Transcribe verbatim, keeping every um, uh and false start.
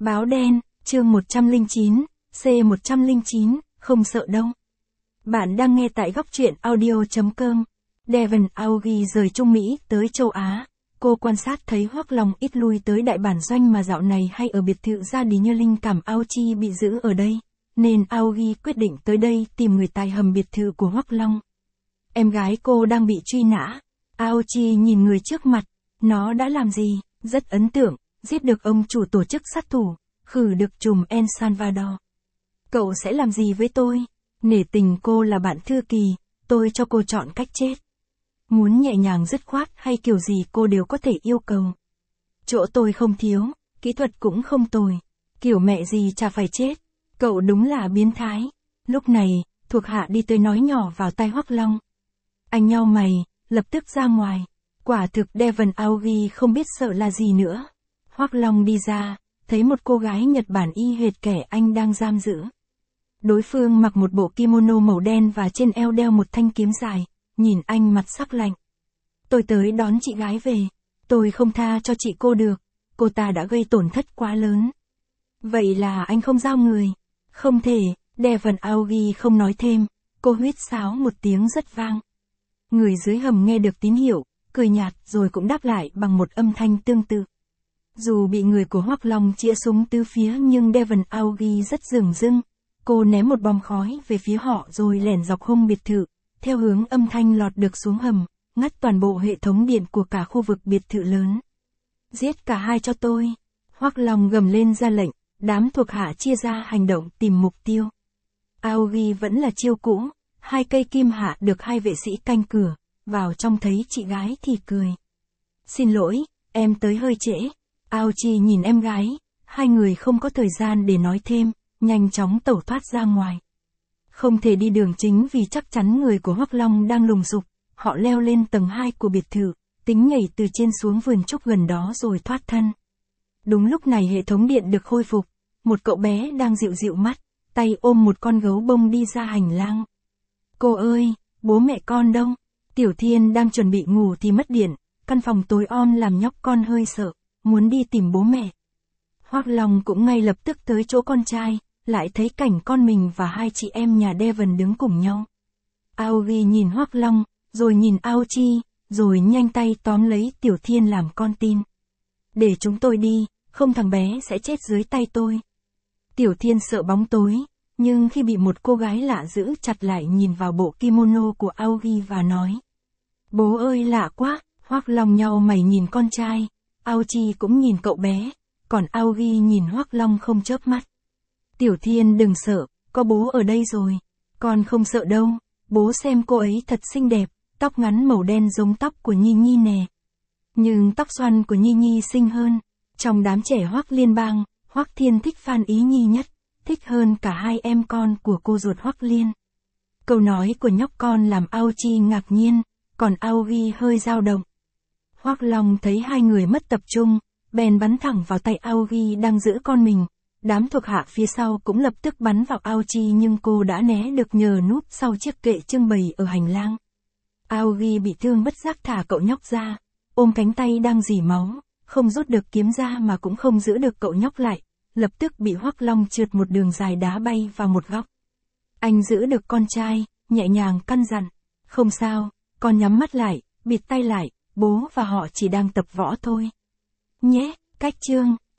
Báo đen, chương một trăm lẻ chín, C một trăm lẻ chín, không sợ đâu. Bạn đang nghe tại góc truyện audio chấm com. Devon Aoki rời Trung Mỹ tới châu Á. Cô quan sát thấy Hoắc Long ít lui tới đại bản doanh mà dạo này hay ở biệt thự gia đình như linh cảm Aochi bị giữ ở đây. Nên Aoki quyết định tới đây tìm người tài hầm biệt thự của Hoắc Long. Em gái cô đang bị truy nã. Aochi nhìn người trước mặt. Nó đã làm gì? Rất ấn tượng. Giết được ông chủ tổ chức sát thủ. Khử được trùm El Salvador. Cậu sẽ làm gì với tôi? Nể tình cô là bạn thư kỳ, tôi cho cô chọn cách chết. Muốn nhẹ nhàng dứt khoát hay kiểu gì cô đều có thể yêu cầu. Chỗ tôi không thiếu, kỹ thuật cũng không tồi. Kiểu mẹ gì chả phải chết. Cậu đúng là biến thái. Lúc này, thuộc hạ đi tới nói nhỏ vào tai Hoắc Long. Anh nhau mày, lập tức ra ngoài. Quả thực Devon Aoki không biết sợ là gì nữa. Hoắc Long đi ra, thấy một cô gái Nhật Bản y hệt kẻ anh đang giam giữ. Đối phương mặc một bộ kimono màu đen và trên eo đeo một thanh kiếm dài, nhìn anh mặt sắc lạnh. Tôi tới đón chị gái về, tôi không tha cho chị cô được, cô ta đã gây tổn thất quá lớn. Vậy là anh không giao người? Không thể, Devon Aoki không nói thêm, cô huýt sáo một tiếng rất vang. Người dưới hầm nghe được tín hiệu, cười nhạt rồi cũng đáp lại bằng một âm thanh tương tự. Dù bị người của Hoắc Long chĩa súng tứ phía nhưng Devon Aoki rất dửng dưng. Cô ném một bom khói về phía họ rồi lẻn dọc hông biệt thự, theo hướng âm thanh lọt được xuống hầm, ngắt toàn bộ hệ thống điện của cả khu vực biệt thự lớn. Giết cả hai cho tôi. Hoắc Long gầm lên ra lệnh, đám thuộc hạ chia ra hành động tìm mục tiêu. Aoki vẫn là chiêu cũ, hai cây kim hạ được hai vệ sĩ canh cửa, vào trong thấy chị gái thì cười. Xin lỗi, em tới hơi trễ. Aochi nhìn em gái, hai người không có thời gian để nói thêm, nhanh chóng tẩu thoát ra ngoài. Không thể đi đường chính vì chắc chắn người của Hoắc Long đang lùng sục, họ leo lên tầng hai của biệt thự, tính nhảy từ trên xuống vườn trúc gần đó rồi thoát thân. Đúng lúc này hệ thống điện được khôi phục, một cậu bé đang dịu dịu mắt, tay ôm một con gấu bông đi ra hành lang. Cô ơi, bố mẹ con đâu? Tiểu Thiên đang chuẩn bị ngủ thì mất điện, căn phòng tối om làm nhóc con hơi sợ, muốn đi tìm bố mẹ. Hoắc Long cũng ngay lập tức tới chỗ con trai, lại thấy cảnh con mình và hai chị em nhà Devon đứng cùng nhau. Aoki nhìn Hoắc Long, rồi nhìn Aochi, rồi nhanh tay tóm lấy Tiểu Thiên làm con tin. Để chúng tôi đi, không thằng bé sẽ chết dưới tay tôi. Tiểu Thiên sợ bóng tối, nhưng khi bị một cô gái lạ giữ chặt lại nhìn vào bộ kimono của Aoki và nói. Bố ơi lạ quá, Hoắc Long nhau mày nhìn con trai, Aochi cũng nhìn cậu bé, còn Aoki nhìn Hoắc Long không chớp mắt. Tiểu Thiên đừng sợ, có bố ở đây rồi. Con không sợ đâu, bố xem cô ấy thật xinh đẹp, tóc ngắn màu đen giống tóc của Nhi Nhi nè. Nhưng tóc xoăn của Nhi Nhi xinh hơn. Trong đám trẻ Hoắc Liên bang, Hoắc Thiên thích Phan Ý Nhi nhất, thích hơn cả hai em con của cô ruột Hoắc Liên. Câu nói của nhóc con làm Aochi ngạc nhiên, còn Aoki hơi dao động. Hoắc Long thấy hai người mất tập trung, bèn bắn thẳng vào tay Aoki đang giữ con mình. Đám thuộc hạ phía sau cũng lập tức bắn vào Aochi nhưng cô đã né được nhờ núp sau chiếc kệ trưng bày ở hành lang. Aoki bị thương bất giác thả cậu nhóc ra, ôm cánh tay đang rỉ máu, không rút được kiếm ra mà cũng không giữ được cậu nhóc lại, lập tức bị Hoắc Long trượt một đường dài đá bay vào một góc. Anh giữ được con trai, nhẹ nhàng căn dặn, không sao, con nhắm mắt lại, bịt tay lại, bố và họ chỉ đang tập võ thôi. Nhé, cách chương.